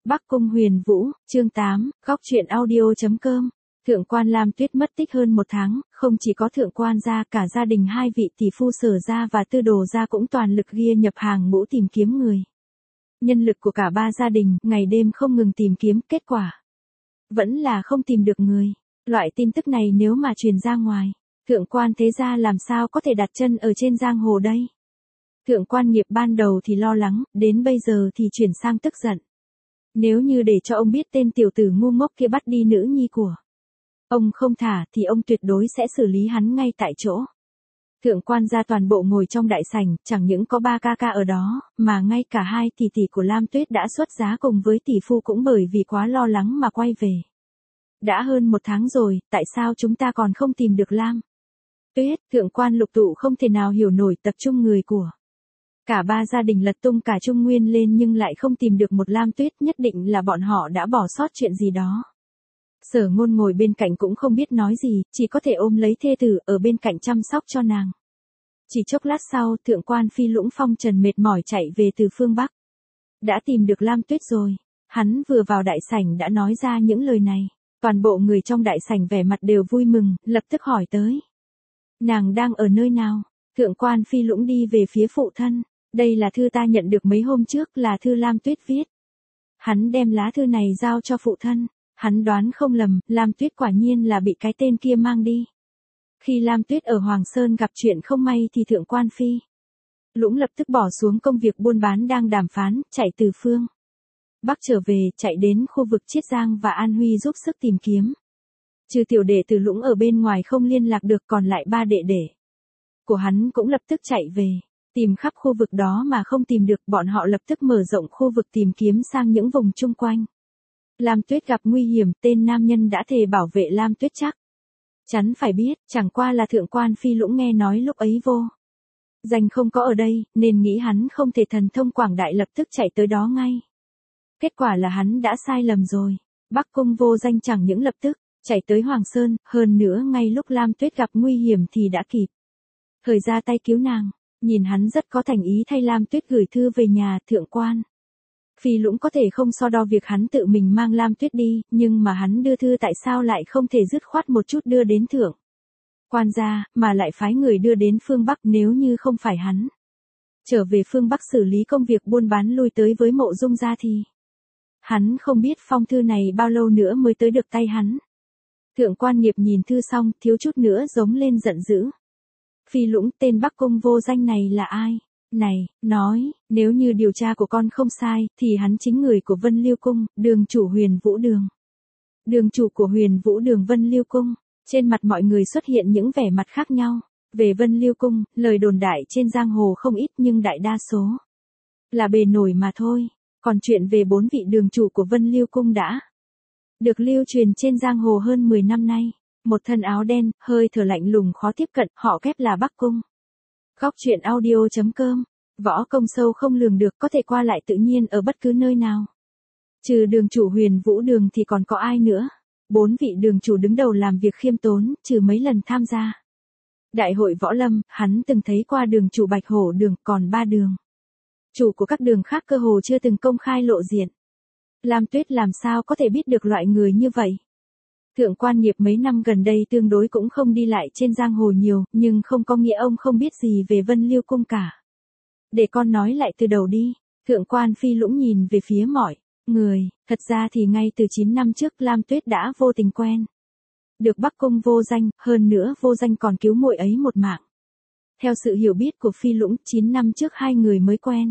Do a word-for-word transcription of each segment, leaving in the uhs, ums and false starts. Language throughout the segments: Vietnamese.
Bắc Cung Huyền Vũ, chương tám, góc truyện audio.com. Thượng quan Lam Tuyết mất tích hơn một tháng, không chỉ có thượng quan gia, cả gia đình hai vị tỷ phu Sở gia và Tư Đồ gia cũng toàn lực ghi nhập hàng ngũ tìm kiếm người. Nhân lực của cả ba gia đình, ngày đêm không ngừng tìm kiếm, kết quả vẫn là không tìm được người. Loại tin tức này nếu mà truyền ra ngoài, thượng quan thế gia làm sao có thể đặt chân ở trên giang hồ đây? Thượng quan Nghiệp ban đầu thì lo lắng, đến bây giờ thì chuyển sang tức giận. Nếu như để cho ông biết tên tiểu tử ngu ngốc kia bắt đi nữ nhi của ông không thả thì ông tuyệt đối sẽ xử lý hắn ngay tại chỗ. Thượng quan gia toàn bộ ngồi trong đại sảnh, chẳng những có ba ca ca ở đó, mà ngay cả hai tỷ tỷ của Lam Tuyết đã xuất giá cùng với tỷ phu cũng bởi vì quá lo lắng mà quay về. Đã hơn một tháng rồi, tại sao chúng ta còn không tìm được Lam Tuyết? Thượng quan Lục Tụ không thể nào hiểu nổi, tập trung người của cả ba gia đình lật tung cả Trung Nguyên lên nhưng lại không tìm được một Lam Tuyết, nhất định là bọn họ đã bỏ sót chuyện gì đó. Sở Ngôn ngồi bên cạnh cũng không biết nói gì, chỉ có thể ôm lấy thê tử ở bên cạnh chăm sóc cho nàng. Chỉ chốc lát sau, thượng quan Phi Lũng phong trần mệt mỏi chạy về từ phương Bắc. Đã tìm được Lam Tuyết rồi. Hắn vừa vào đại sảnh đã nói ra những lời này. Toàn bộ người trong đại sảnh vẻ mặt đều vui mừng, lập tức hỏi tới. Nàng đang ở nơi nào? Thượng quan Phi Lũng đi về phía phụ thân. Đây là thư ta nhận được mấy hôm trước, là thư Lam Tuyết viết. Hắn đem lá thư này giao cho phụ thân. Hắn đoán không lầm, Lam Tuyết quả nhiên là bị cái tên kia mang đi. Khi Lam Tuyết ở Hoàng Sơn gặp chuyện không may thì thượng quan Phi Lũng lập tức bỏ xuống công việc buôn bán đang đàm phán, chạy từ phương Bắc trở về, chạy đến khu vực Chiết Giang và An Huy giúp sức tìm kiếm. Trừ tiểu đệ từ Lũng ở bên ngoài không liên lạc được, còn lại ba đệ đệ của hắn cũng lập tức chạy về. Tìm khắp khu vực đó mà không tìm được, bọn họ lập tức mở rộng khu vực tìm kiếm sang những vùng chung quanh. Lam Tuyết gặp nguy hiểm, tên nam nhân đã thề bảo vệ Lam Tuyết chắc chắn phải biết, chẳng qua là thượng quan Phi Lũng nghe nói lúc ấy vô danh không có ở đây, nên nghĩ hắn không thể thần thông quảng đại lập tức chạy tới đó ngay. Kết quả là hắn đã sai lầm rồi. Bắc Cung vô danh chẳng những lập tức chạy tới Hoàng Sơn, hơn nữa ngay lúc Lam Tuyết gặp nguy hiểm thì đã kịp thời ra tay cứu nàng. Nhìn hắn rất có thành ý thay Lam Tuyết gửi thư về nhà. Thượng quan Phi Lũng có thể không so đo việc hắn tự mình mang Lam Tuyết đi, nhưng mà hắn đưa thư tại sao lại không thể dứt khoát một chút đưa đến thượng quan gia, mà lại phái người đưa đến phương Bắc? Nếu như không phải hắn trở về phương Bắc xử lý công việc buôn bán lui tới với Mộ Dung gia thì hắn không biết phong thư này bao lâu nữa mới tới được tay hắn. Thượng quan Nghiệp nhìn thư xong, thiếu chút nữa giống lên giận dữ. Phi Lũng, tên Bắc Cung vô danh này là ai? Này, nói, nếu như điều tra của con không sai, thì hắn chính người của Vân Liêu Cung, đường chủ Huyền Vũ Đường. Đường chủ của Huyền Vũ Đường Vân Liêu Cung. Trên mặt mọi người xuất hiện những vẻ mặt khác nhau. Về Vân Liêu Cung, lời đồn đại trên giang hồ không ít nhưng đại đa số là bề nổi mà thôi. Còn chuyện về bốn vị đường chủ của Vân Liêu Cung đã được lưu truyền trên giang hồ hơn mười năm nay. Một thân áo đen, hơi thở lạnh lùng khó tiếp cận, họ kép là Bắc Cung. Góc truyện audio.com. Võ công sâu không lường được, có thể qua lại tự nhiên ở bất cứ nơi nào. Trừ đường chủ Huyền Vũ Đường thì còn có ai nữa? Bốn vị đường chủ đứng đầu làm việc khiêm tốn, trừ mấy lần tham gia đại hội võ lâm, hắn từng thấy qua đường chủ Bạch Hổ Đường, còn ba đường chủ của các đường khác cơ hồ chưa từng công khai lộ diện. Lam Tuyết làm sao có thể biết được loại người như vậy? Thượng quan Nghiệp mấy năm gần đây tương đối cũng không đi lại trên giang hồ nhiều, nhưng không có nghĩa ông không biết gì về Vân Liêu Cung cả. Để con nói lại từ đầu đi. Thượng quan Phi Lũng nhìn về phía mọi người, thật ra thì ngay từ chín năm trước Lam Tuyết đã vô tình quen được Bắc Cung vô danh, hơn nữa vô danh còn cứu muội ấy một mạng. Theo sự hiểu biết của Phi Lũng, chín năm trước hai người mới quen.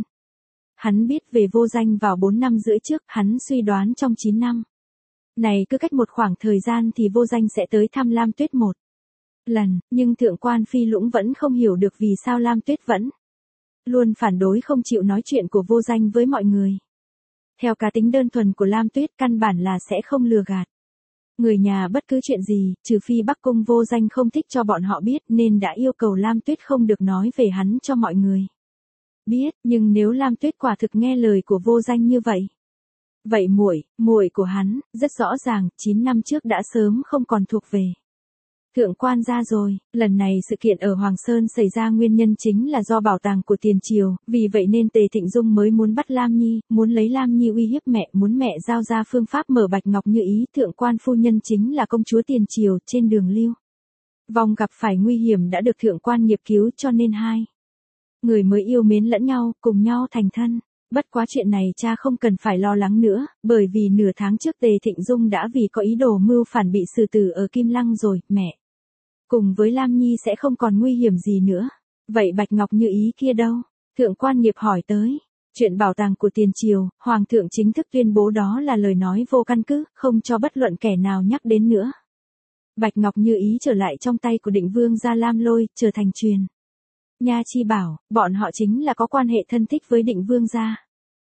Hắn biết về vô danh vào bốn năm rưỡi trước, hắn suy đoán trong chín năm này cứ cách một khoảng thời gian thì vô danh sẽ tới thăm Lam Tuyết một lần, nhưng thượng quan Phi Lũng vẫn không hiểu được vì sao Lam Tuyết vẫn luôn phản đối không chịu nói chuyện của vô danh với mọi người. Theo cá tính đơn thuần của Lam Tuyết, căn bản là sẽ không lừa gạt người nhà bất cứ chuyện gì, trừ phi Bắc Cung vô danh không thích cho bọn họ biết, nên đã yêu cầu Lam Tuyết không được nói về hắn cho mọi người biết. Nhưng nếu Lam Tuyết quả thực nghe lời của vô danh như vậy, vậy muội, muội của hắn, rất rõ ràng, chín năm trước đã sớm không còn thuộc về Thượng quan gia rồi, lần này sự kiện ở Hoàng Sơn xảy ra nguyên nhân chính là do bảo tàng của tiền triều, vì vậy nên Tề Thịnh Dung mới muốn bắt Lam Nhi, muốn lấy Lam Nhi uy hiếp mẹ, muốn mẹ giao ra phương pháp mở Bạch Ngọc Như Ý. Thượng quan phu nhân chính là công chúa tiền triều. Trên đường lưu vong gặp phải nguy hiểm đã được thượng quan nghiệp cứu, cho nên hai người mới yêu mến lẫn nhau, cùng nhau thành thân. Bất quá chuyện này cha không cần phải lo lắng nữa, bởi vì nửa tháng trước Tề Thịnh Dung đã vì có ý đồ mưu phản bị xử tử ở Kim Lăng rồi, mẹ cùng với Lam Nhi sẽ không còn nguy hiểm gì nữa. Vậy Bạch Ngọc Như Ý kia đâu? Thượng quan nghiệp hỏi tới. Chuyện bảo tàng của tiền triều, Hoàng thượng chính thức tuyên bố đó là lời nói vô căn cứ, không cho bất luận kẻ nào nhắc đến nữa. Bạch Ngọc Như Ý trở lại trong tay của Định Vương gia Lam Lôi, trở thành truyền nha chi bảo, bọn họ chính là có quan hệ thân thích với Định Vương gia.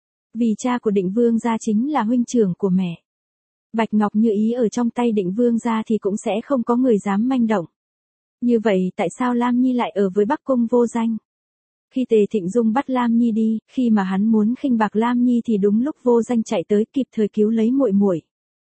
Vì cha của Định Vương gia chính là huynh trưởng của mẹ. Bạch Ngọc Như Ý ở trong tay Định Vương gia thì cũng sẽ không có người dám manh động. Như vậy tại sao Lam Nhi lại ở với Bắc Cung Vô Danh? Khi Tề Thịnh Dung bắt Lam Nhi đi, khi mà hắn muốn khinh bạc Lam Nhi thì đúng lúc Vô Danh chạy tới kịp thời cứu lấy muội muội.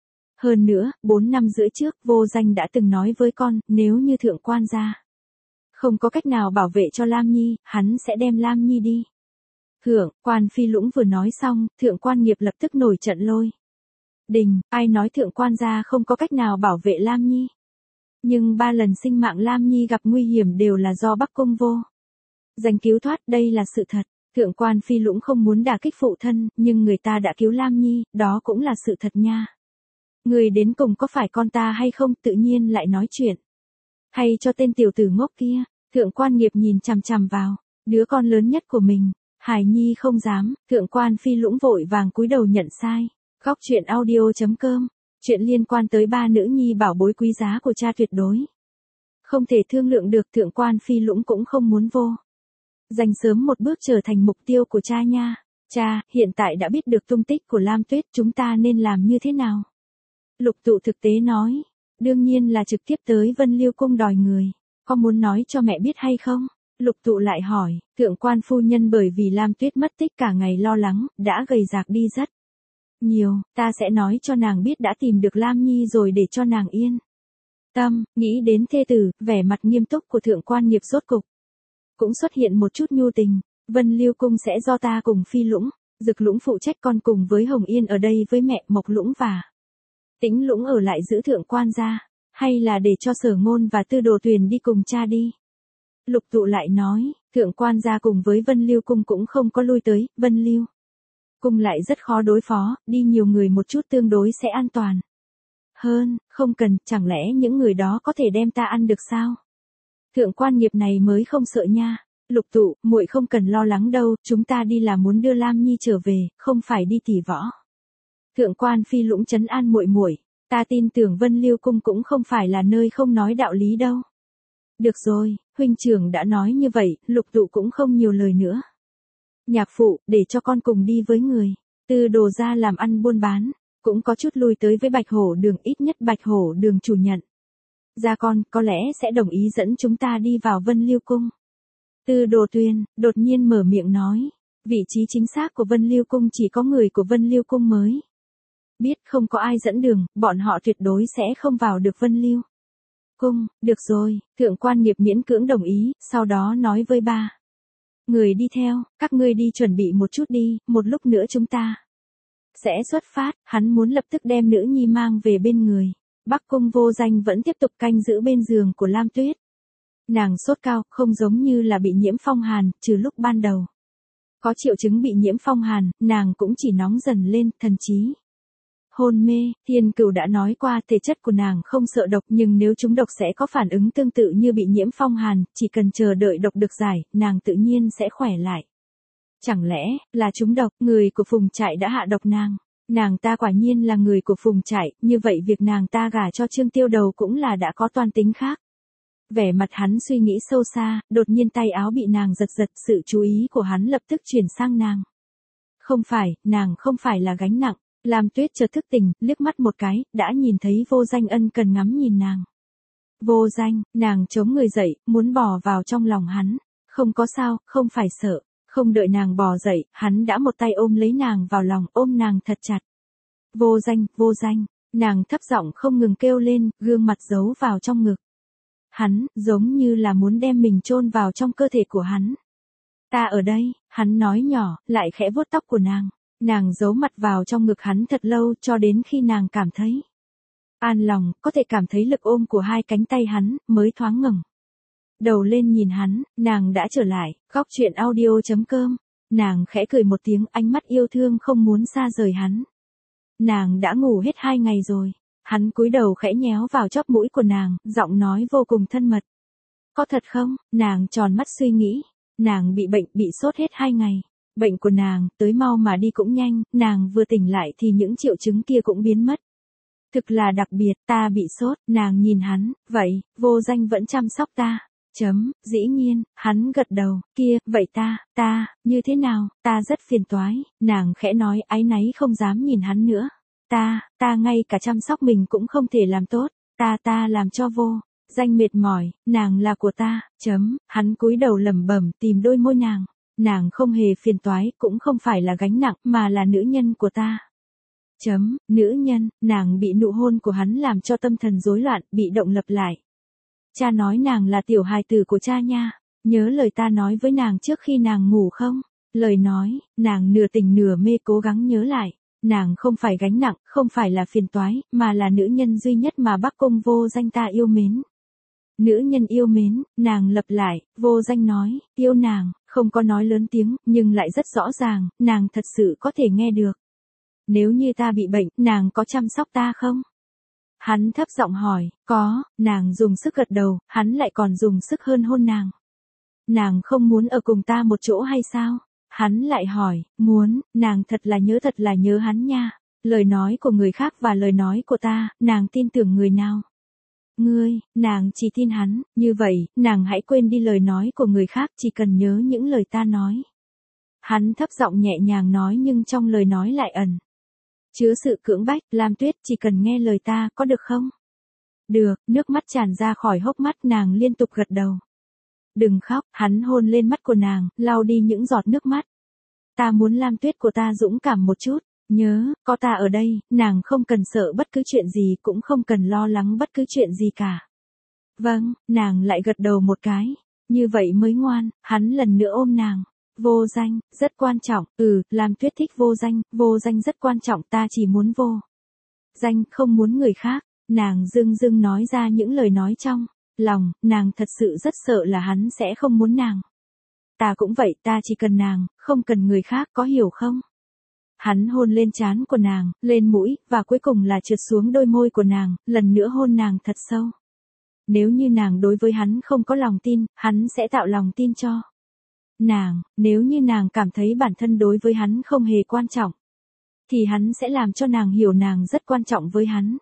Hơn nữa, bốn năm rưỡi trước Vô Danh đã từng nói với con, nếu như thượng quan gia không có cách nào bảo vệ cho Lam Nhi, hắn sẽ đem Lam Nhi đi. Thượng quan Phi Lũng vừa nói xong, thượng quan nghiệp lập tức nổi trận lôi đình, ai nói thượng quan gia không có cách nào bảo vệ Lam Nhi? Nhưng ba lần sinh mạng Lam Nhi gặp nguy hiểm đều là do Bắc Cung Vô Danh cứu thoát, đây là sự thật. Thượng quan Phi Lũng không muốn đả kích phụ thân, nhưng người ta đã cứu Lam Nhi, đó cũng là sự thật nha. Người đến cùng có phải con ta hay không, tự nhiên lại nói chuyện. Hay cho tên tiểu tử ngốc kia. Thượng quan nghiệp nhìn chằm chằm vào đứa con lớn nhất của mình. Hải Nhi không dám. Thượng quan Phi Lũng vội vàng cúi đầu nhận sai. Góc truyện audio chấm com. Chuyện liên quan tới ba nữ nhi bảo bối quý giá của cha tuyệt đối không thể thương lượng được. Thượng quan Phi Lũng cũng không muốn Vô Danh sớm một bước trở thành mục tiêu của cha nha. Cha, hiện tại đã biết được tung tích của Lam Tuyết, chúng ta nên làm như thế nào? Lục Tụ thực tế nói. Đương nhiên là trực tiếp tới Vân Liêu Cung đòi người. Có muốn nói cho mẹ biết hay không? Lục Tụ lại hỏi. Thượng quan phu nhân bởi vì Lam Tuyết mất tích cả ngày lo lắng, đã gầy rạc đi rất nhiều. Ta sẽ nói cho nàng biết đã tìm được Lam Nhi rồi để cho nàng yên tâm. Nghĩ đến thê tử, vẻ mặt nghiêm túc của thượng quan nghiệp rốt cục cũng xuất hiện một chút nhu tình. Vân Liêu Cung sẽ do ta cùng Phi Lũng, Dực Lũng phụ trách, con cùng với Hồng Yên ở đây với mẹ, Mộc Lũng và Tĩnh Lũng ở lại giữ thượng quan gia, hay là để cho Sở Ngôn và Tư Đồ Tuyền đi cùng cha đi? Lục Tụ lại nói, thượng quan gia cùng với Vân Liêu Cung cũng không có lui tới, Vân Liêu Cung lại rất khó đối phó, đi nhiều người một chút tương đối sẽ an toàn hơn. Không cần, chẳng lẽ những người đó có thể đem ta ăn được sao? Thượng quan nghiệp này mới không sợ nha. Lục Tụ, muội không cần lo lắng đâu, chúng ta đi là muốn đưa Lam Nhi trở về, không phải đi tỉ võ. Thượng quan Phi Lũng trấn an muội muội, ta tin tưởng Vân Liêu Cung cũng không phải là nơi không nói đạo lý đâu. Được rồi, huynh trưởng đã nói như vậy, Lục Tụ cũng không nhiều lời nữa. Nhạc phụ, để cho con cùng đi với người. Tư Đồ gia làm ăn buôn bán, cũng có chút lui tới với Bạch Hổ Đường, ít nhất Bạch Hổ Đường chủ nhận gia con, có lẽ sẽ đồng ý dẫn chúng ta đi vào Vân Liêu Cung. Tư Đồ Tuyền đột nhiên mở miệng nói, vị trí chính xác của Vân Liêu Cung chỉ có người của Vân Liêu Cung mới biết, không có ai dẫn đường, bọn họ tuyệt đối sẽ không vào được Vân Liêu Cung. Được rồi, thượng quan nghiệp miễn cưỡng đồng ý, sau đó nói với ba người đi theo, các ngươi đi chuẩn bị một chút đi, một lúc nữa chúng ta sẽ xuất phát. Hắn muốn lập tức đem nữ nhi mang về bên người. Bắc Cung Vô Danh vẫn tiếp tục canh giữ bên giường của Lam Tuyết. Nàng sốt cao, không giống như là bị nhiễm phong hàn, trừ lúc ban đầu có triệu chứng bị nhiễm phong hàn, nàng cũng chỉ nóng dần lên, thần trí hôn mê. Thiên Cửu đã nói qua thể chất của nàng không sợ độc, nhưng nếu trúng độc sẽ có phản ứng tương tự như bị nhiễm phong hàn, chỉ cần chờ đợi độc được giải, nàng tự nhiên sẽ khỏe lại. Chẳng lẽ là trúng độc, người của Phùng Trại đã hạ độc nàng? Nàng ta quả nhiên là người của Phùng Trại, như vậy việc nàng ta gả cho Trương Tiêu Đầu cũng là đã có toan tính khác. Vẻ mặt hắn suy nghĩ sâu xa, đột nhiên tay áo bị nàng giật giật, sự chú ý của hắn lập tức chuyển sang nàng. Không phải, nàng không phải là gánh nặng. Lam Tuyết chợt thức tỉnh, liếc mắt một cái, đã nhìn thấy Vô Danh ân cần ngắm nhìn nàng. Vô Danh, nàng chống người dậy, muốn bò vào trong lòng hắn. Không có sao, không phải sợ. Không đợi nàng bò dậy, hắn đã một tay ôm lấy nàng vào lòng, ôm nàng thật chặt. Vô Danh, Vô Danh, nàng thấp giọng không ngừng kêu lên, gương mặt giấu vào trong ngực Hắn, giống như là muốn đem mình chôn vào trong cơ thể của hắn. Ta ở đây, hắn nói nhỏ, lại khẽ vuốt tóc của nàng. Nàng giấu mặt vào trong ngực hắn thật lâu cho đến khi nàng cảm thấy an lòng, có thể cảm thấy lực ôm của hai cánh tay hắn, mới thoáng ngẩng đầu lên nhìn hắn. Nàng đã trở lại, góc chuyện audio chấm com. Nàng khẽ cười một tiếng, ánh mắt yêu thương không muốn xa rời hắn. Nàng đã ngủ hết hai ngày rồi. Hắn cúi đầu khẽ nhéo vào chóp mũi của nàng, giọng nói vô cùng thân mật. Có thật không? Nàng tròn mắt suy nghĩ. Nàng bị bệnh, bị sốt hết hai ngày. Bệnh của nàng, tới mau mà đi cũng nhanh, nàng vừa tỉnh lại thì những triệu chứng kia cũng biến mất. Thực là đặc biệt, ta bị sốt, nàng nhìn hắn, vậy, Vô Danh vẫn chăm sóc ta. Chấm, dĩ nhiên, hắn gật đầu, kia, vậy ta, ta, như thế nào, ta rất phiền toái, nàng khẽ nói áy náy không dám nhìn hắn nữa. Ta, ta ngay cả chăm sóc mình cũng không thể làm tốt, ta ta làm cho Vô Danh mệt mỏi, nàng là của ta, chấm, hắn cúi đầu lẩm bẩm tìm đôi môi nàng. Nàng không hề phiền toái, cũng không phải là gánh nặng, mà là nữ nhân của ta. Chấm, nữ nhân, nàng bị nụ hôn của hắn làm cho tâm thần rối loạn, bị động lập lại. Cha nói nàng là tiểu hài tử của cha nha, nhớ lời ta nói với nàng trước khi nàng ngủ không? Lời nói, nàng nửa tỉnh nửa mê cố gắng nhớ lại. Nàng không phải gánh nặng, không phải là phiền toái, mà là nữ nhân duy nhất mà Bắc Cung Vô Danh ta yêu mến. Nữ nhân yêu mến, nàng lặp lại, Vô Danh nói, yêu nàng, không có nói lớn tiếng, nhưng lại rất rõ ràng, nàng thật sự có thể nghe được. Nếu như ta bị bệnh, nàng có chăm sóc ta không? Hắn thấp giọng hỏi, có, nàng dùng sức gật đầu, hắn lại còn dùng sức hơn hôn nàng. Nàng không muốn ở cùng ta một chỗ hay sao? Hắn lại hỏi, muốn, nàng thật là nhớ thật là nhớ hắn nha. Lời nói của người khác và lời nói của ta, nàng tin tưởng người nào? Ngươi, nàng chỉ tin hắn, như vậy, nàng hãy quên đi lời nói của người khác, chỉ cần nhớ những lời ta nói. Hắn thấp giọng nhẹ nhàng nói nhưng trong lời nói lại ẩn chứa sự cưỡng bách, Lam Tuyết chỉ cần nghe lời ta, có được không? Được, nước mắt tràn ra khỏi hốc mắt, nàng liên tục gật đầu. Đừng khóc, hắn hôn lên mắt của nàng, lau đi những giọt nước mắt. Ta muốn Lam Tuyết của ta dũng cảm một chút, nhớ, có ta ở đây, nàng không cần sợ bất cứ chuyện gì, cũng không cần lo lắng bất cứ chuyện gì cả. Vâng, nàng lại gật đầu một cái, như vậy mới ngoan, hắn lần nữa ôm nàng. Vô Danh, rất quan trọng, ừ, Lam Tuyết thích Vô Danh, Vô Danh rất quan trọng, ta chỉ muốn Vô Danh, không muốn người khác. Nàng dưng dưng nói ra những lời nói trong lòng, nàng thật sự rất sợ là hắn sẽ không muốn nàng. Ta cũng vậy, ta chỉ cần nàng, không cần người khác, có hiểu không? Hắn hôn lên trán của nàng, lên mũi, và cuối cùng là trượt xuống đôi môi của nàng, lần nữa hôn nàng thật sâu. Nếu như nàng đối với hắn không có lòng tin, hắn sẽ tạo lòng tin cho nàng. Nếu như nàng cảm thấy bản thân đối với hắn không hề quan trọng, thì hắn sẽ làm cho nàng hiểu nàng rất quan trọng với hắn.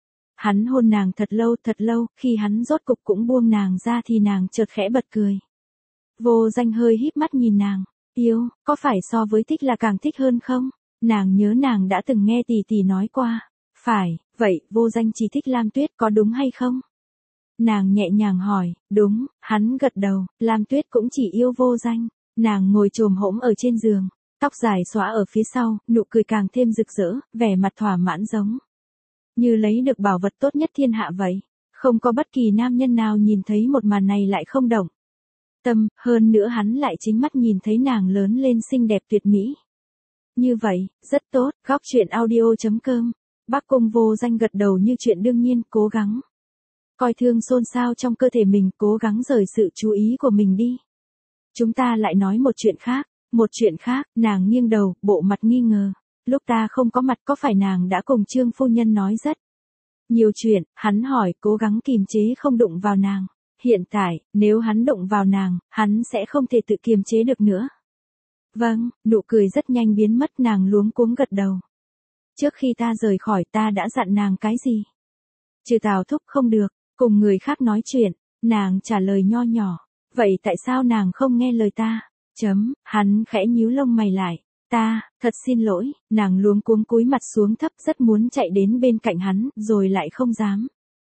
Hắn hôn nàng thật lâu thật lâu, khi hắn rốt cục cũng buông nàng ra thì nàng chợt khẽ bật cười. Vô Danh hơi híp mắt nhìn nàng, yêu, có phải so với thích là càng thích hơn không? Nàng nhớ nàng đã từng nghe tỷ tỷ nói qua. Phải, vậy, Vô Danh chỉ thích Lam Tuyết có đúng hay không? Nàng nhẹ nhàng hỏi, đúng, hắn gật đầu, Lam Tuyết cũng chỉ yêu Vô Danh. Nàng ngồi chồm hổm ở trên giường, tóc dài xõa ở phía sau, nụ cười càng thêm rực rỡ, vẻ mặt thỏa mãn giống như lấy được bảo vật tốt nhất thiên hạ vậy. Không có bất kỳ nam nhân nào nhìn thấy một màn này lại không động tâm, hơn nữa hắn lại chính mắt nhìn thấy nàng lớn lên xinh đẹp tuyệt mỹ. Như vậy, rất tốt, góc chuyện audio chấm com. Bắc Cung Vô Danh gật đầu như chuyện đương nhiên, cố gắng coi thương xôn xao trong cơ thể mình, cố gắng rời sự chú ý của mình đi. Chúng ta lại nói một chuyện khác, một chuyện khác, nàng nghiêng đầu, bộ mặt nghi ngờ. Lúc ta không có mặt có phải nàng đã cùng Trương phu nhân nói rất nhiều chuyện, hắn hỏi, cố gắng kìm chế không đụng vào nàng. Hiện tại, nếu hắn đụng vào nàng, hắn sẽ không thể tự kiềm chế được nữa. Vâng, nụ cười rất nhanh biến mất, nàng luống cuống gật đầu. Trước khi ta rời khỏi ta đã dặn nàng cái gì? Trừ Tào Thúc không được, cùng người khác nói chuyện, nàng trả lời nho nhỏ. Vậy tại sao nàng không nghe lời ta? Chấm, hắn khẽ nhíu lông mày lại. Ta, thật xin lỗi, nàng luống cuống cúi mặt xuống thấp rất muốn chạy đến bên cạnh hắn, rồi lại không dám.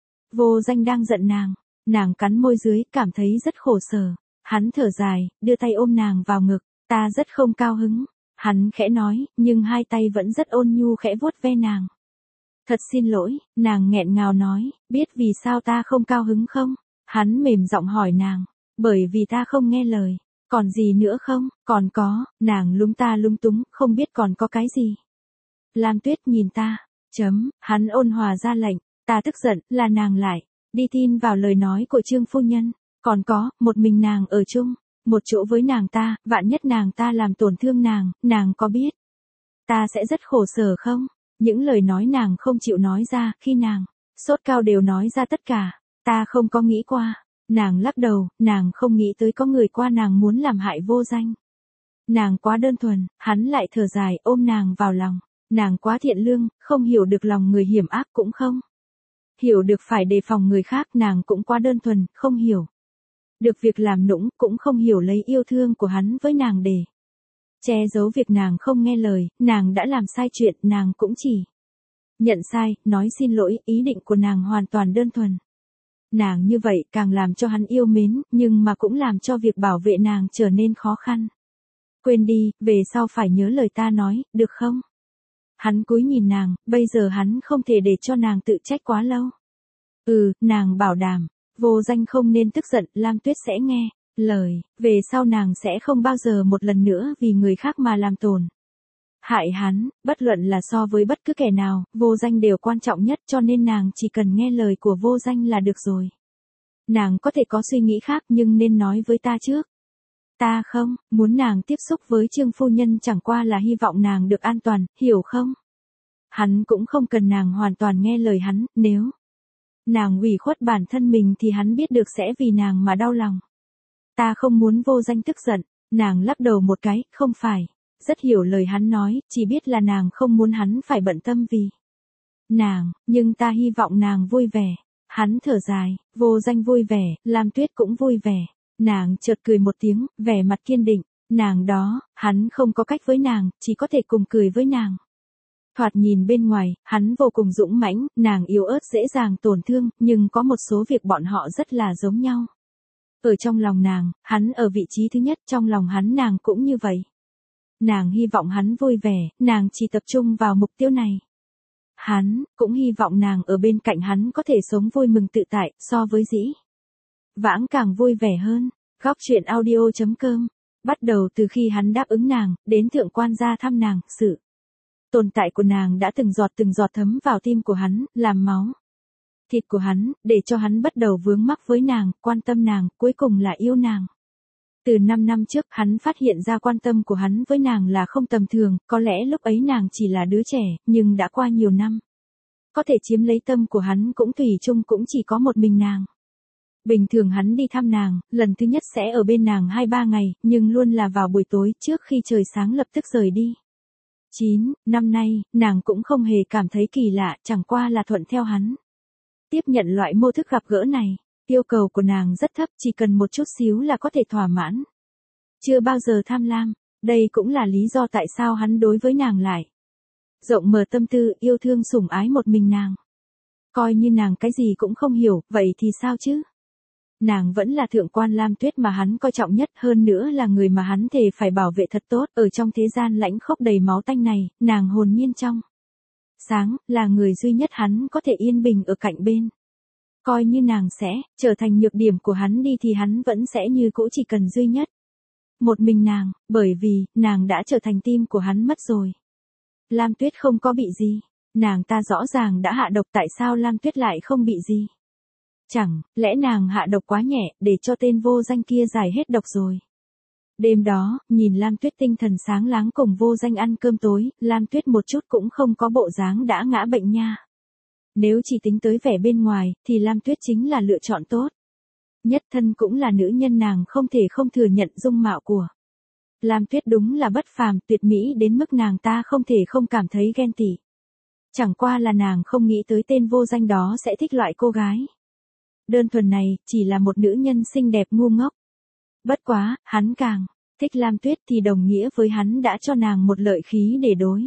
Vô Danh đang giận nàng, nàng cắn môi dưới, cảm thấy rất khổ sở. Hắn thở dài, đưa tay ôm nàng vào ngực, ta rất không cao hứng. Hắn khẽ nói, nhưng hai tay vẫn rất ôn nhu khẽ vuốt ve nàng. Thật xin lỗi, nàng nghẹn ngào nói, biết vì sao ta không cao hứng không? Hắn mềm giọng hỏi nàng, bởi vì ta không nghe lời, còn gì nữa không, còn có, nàng lúng ta lung túng, không biết còn có cái gì. Lam Tuyết nhìn ta, chấm, hắn ôn hòa ra lệnh, ta tức giận, là nàng lại, đi tin vào lời nói của Trương phu nhân, còn có, một mình nàng ở chung, một chỗ với nàng ta, vạn nhất nàng ta làm tổn thương nàng, nàng có biết, ta sẽ rất khổ sở không? Những lời nói nàng không chịu nói ra, khi nàng sốt cao đều nói ra tất cả, ta không có nghĩ qua. Nàng lắc đầu, nàng không nghĩ tới có người qua nàng muốn làm hại Vô Danh. Nàng quá đơn thuần, hắn lại thở dài ôm nàng vào lòng. Nàng quá thiện lương, không hiểu được lòng người hiểm ác cũng không. Hiểu được phải đề phòng người khác, nàng cũng quá đơn thuần, không hiểu. Được việc làm nũng, cũng không hiểu lấy yêu thương của hắn với nàng để che giấu việc nàng không nghe lời, nàng đã làm sai chuyện, nàng cũng chỉ nhận sai, nói xin lỗi, ý định của nàng hoàn toàn đơn thuần. Nàng như vậy càng làm cho hắn yêu mến, nhưng mà cũng làm cho việc bảo vệ nàng trở nên khó khăn. Quên đi, về sau phải nhớ lời ta nói, được không? Hắn cúi nhìn nàng, bây giờ hắn không thể để cho nàng tự trách quá lâu. Ừ, nàng bảo đảm, Vô Danh không nên tức giận, Lam Tuyết sẽ nghe lời, về sau nàng sẽ không bao giờ một lần nữa vì người khác mà làm tổn hại hắn, bất luận là so với bất cứ kẻ nào, Vô Danh đều quan trọng nhất, cho nên nàng chỉ cần nghe lời của Vô Danh là được rồi. Nàng có thể có suy nghĩ khác nhưng nên nói với ta trước. Ta không, muốn nàng tiếp xúc với Trương phu nhân chẳng qua là hy vọng nàng được an toàn, hiểu không? Hắn cũng không cần nàng hoàn toàn nghe lời hắn, nếu nàng ủy khuất bản thân mình thì hắn biết được sẽ vì nàng mà đau lòng. Ta không muốn Vô Danh tức giận, nàng lắc đầu một cái, không phải. Rất hiểu lời hắn nói, chỉ biết là nàng không muốn hắn phải bận tâm vì nàng, nhưng ta hy vọng nàng vui vẻ. Hắn thở dài, Vô Danh vui vẻ, Lam Tuyết cũng vui vẻ. Nàng chợt cười một tiếng, vẻ mặt kiên định. Nàng đó, hắn không có cách với nàng, chỉ có thể cùng cười với nàng. Thoạt nhìn bên ngoài, hắn vô cùng dũng mãnh, nàng yếu ớt dễ dàng tổn thương, nhưng có một số việc bọn họ rất là giống nhau. Ở trong lòng nàng, hắn ở vị trí thứ nhất, trong lòng hắn nàng cũng như vậy. Nàng hy vọng hắn vui vẻ, nàng chỉ tập trung vào mục tiêu này. Hắn, cũng hy vọng nàng ở bên cạnh hắn có thể sống vui mừng tự tại, so với dĩ vãng càng vui vẻ hơn. Góc truyện audio chấm com. Bắt đầu từ khi hắn đáp ứng nàng, đến thượng quan gia thăm nàng, sự tồn tại của nàng đã từng giọt từng giọt thấm vào tim của hắn, làm máu thịt của hắn, để cho hắn bắt đầu vướng mắc với nàng, quan tâm nàng, cuối cùng là yêu nàng. Từ năm năm trước, hắn phát hiện ra quan tâm của hắn với nàng là không tầm thường, có lẽ lúc ấy nàng chỉ là đứa trẻ, nhưng đã qua nhiều năm. Có thể chiếm lấy tâm của hắn cũng tùy chung cũng chỉ có một mình nàng. Bình thường hắn đi thăm nàng, lần thứ nhất sẽ ở bên nàng hai ba ngày, nhưng luôn là vào buổi tối trước khi trời sáng lập tức rời đi. chín năm nay, nàng cũng không hề cảm thấy kỳ lạ, chẳng qua là thuận theo hắn. Tiếp nhận loại mô thức gặp gỡ này. Yêu cầu của nàng rất thấp, chỉ cần một chút xíu là có thể thỏa mãn. Chưa bao giờ tham lam, đây cũng là lý do tại sao hắn đối với nàng lại rộng mở tâm tư, yêu thương sủng ái một mình nàng. Coi như nàng cái gì cũng không hiểu, vậy thì sao chứ? Nàng vẫn là thượng quan Lam Tuyết mà hắn coi trọng nhất, hơn nữa là người mà hắn thề phải bảo vệ thật tốt, ở trong thế gian lãnh khốc đầy máu tanh này, nàng hồn nhiên trong sáng, là người duy nhất hắn có thể yên bình ở cạnh bên. Coi như nàng sẽ trở thành nhược điểm của hắn đi thì hắn vẫn sẽ như cũ chỉ cần duy nhất một mình nàng, bởi vì nàng đã trở thành tim của hắn mất rồi. Lam Tuyết không có bị gì, nàng ta rõ ràng đã hạ độc, tại sao Lam Tuyết lại không bị gì? Chẳng lẽ nàng hạ độc quá nhẹ để cho tên Vô Danh kia giải hết độc rồi? Đêm đó, nhìn Lam Tuyết tinh thần sáng láng cùng Vô Danh ăn cơm tối, Lam Tuyết một chút cũng không có bộ dáng đã ngã bệnh nha. Nếu chỉ tính tới vẻ bên ngoài, thì Lam Tuyết chính là lựa chọn tốt. Nhất thân cũng là nữ nhân, nàng không thể không thừa nhận dung mạo của Lam Tuyết đúng là bất phàm, tuyệt mỹ đến mức nàng ta không thể không cảm thấy ghen tị. Chẳng qua là nàng không nghĩ tới tên Vô Danh đó sẽ thích loại cô gái đơn thuần này, chỉ là một nữ nhân xinh đẹp ngu ngốc. Bất quá, hắn càng thích Lam Tuyết thì đồng nghĩa với hắn đã cho nàng một lợi khí để đối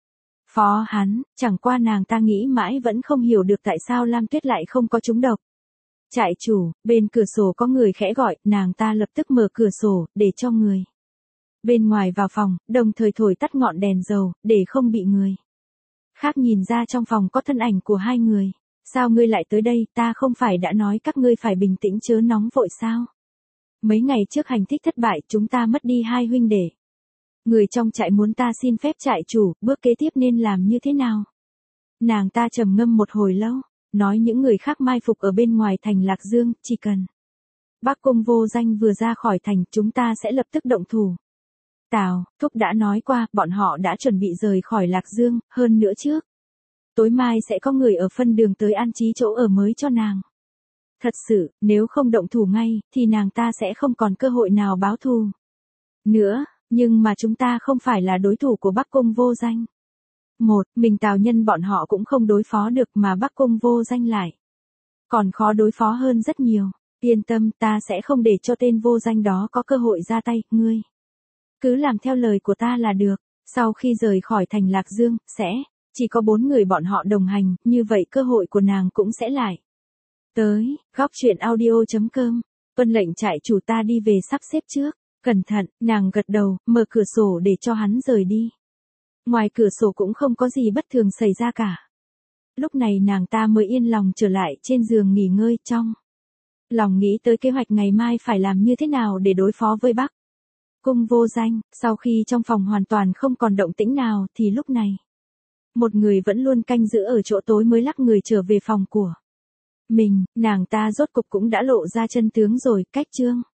phó hắn, chẳng qua nàng ta nghĩ mãi vẫn không hiểu được tại sao Lam Tuyết lại không có trúng độc. Trại chủ, bên cửa sổ có người khẽ gọi, nàng ta lập tức mở cửa sổ, để cho người bên ngoài vào phòng, đồng thời thổi tắt ngọn đèn dầu, để không bị người khác nhìn ra trong phòng có thân ảnh của hai người. Sao ngươi lại tới đây, ta không phải đã nói các ngươi phải bình tĩnh chớ nóng vội sao? Mấy ngày trước hành thích thất bại, chúng ta mất đi hai huynh đệ. Người trong trại muốn ta xin phép trại chủ, bước kế tiếp nên làm như thế nào? Nàng ta trầm ngâm một hồi lâu, nói những người khác mai phục ở bên ngoài thành Lạc Dương, chỉ cần Bắc Cung Vô Danh vừa ra khỏi thành, chúng ta sẽ lập tức động thủ. Tào Thúc đã nói qua, bọn họ đã chuẩn bị rời khỏi Lạc Dương, hơn nữa trước. Tối mai sẽ có người ở phân đường tới an trí chỗ ở mới cho nàng. Thật sự, nếu không động thủ ngay, thì nàng ta sẽ không còn cơ hội nào báo thù nữa, nhưng mà chúng ta không phải là đối thủ của Bắc Cung Vô Danh. Một, mình Tào Nhân bọn họ cũng không đối phó được mà Bắc Cung Vô Danh lại còn khó đối phó hơn rất nhiều. Yên tâm, ta sẽ không để cho tên vô danh đó có cơ hội ra tay, ngươi cứ làm theo lời của ta là được. Sau khi rời khỏi thành Lạc Dương, sẽ chỉ có bốn người bọn họ đồng hành, như vậy cơ hội của nàng cũng sẽ lại tới. Góc truyện audio chấm com. Tuân lệnh trại chủ, ta đi về sắp xếp trước. Cẩn thận, nàng gật đầu, mở cửa sổ để cho hắn rời đi. Ngoài cửa sổ cũng không có gì bất thường xảy ra cả. Lúc này nàng ta mới yên lòng trở lại trên giường nghỉ ngơi, trong lòng nghĩ tới kế hoạch ngày mai phải làm như thế nào để đối phó với Bắc Cung Vô Danh. Sau khi trong phòng hoàn toàn không còn động tĩnh nào thì lúc này, một người vẫn luôn canh giữ ở chỗ tối mới lắc người trở về phòng của mình, nàng ta rốt cục cũng đã lộ ra chân tướng rồi. Cách chương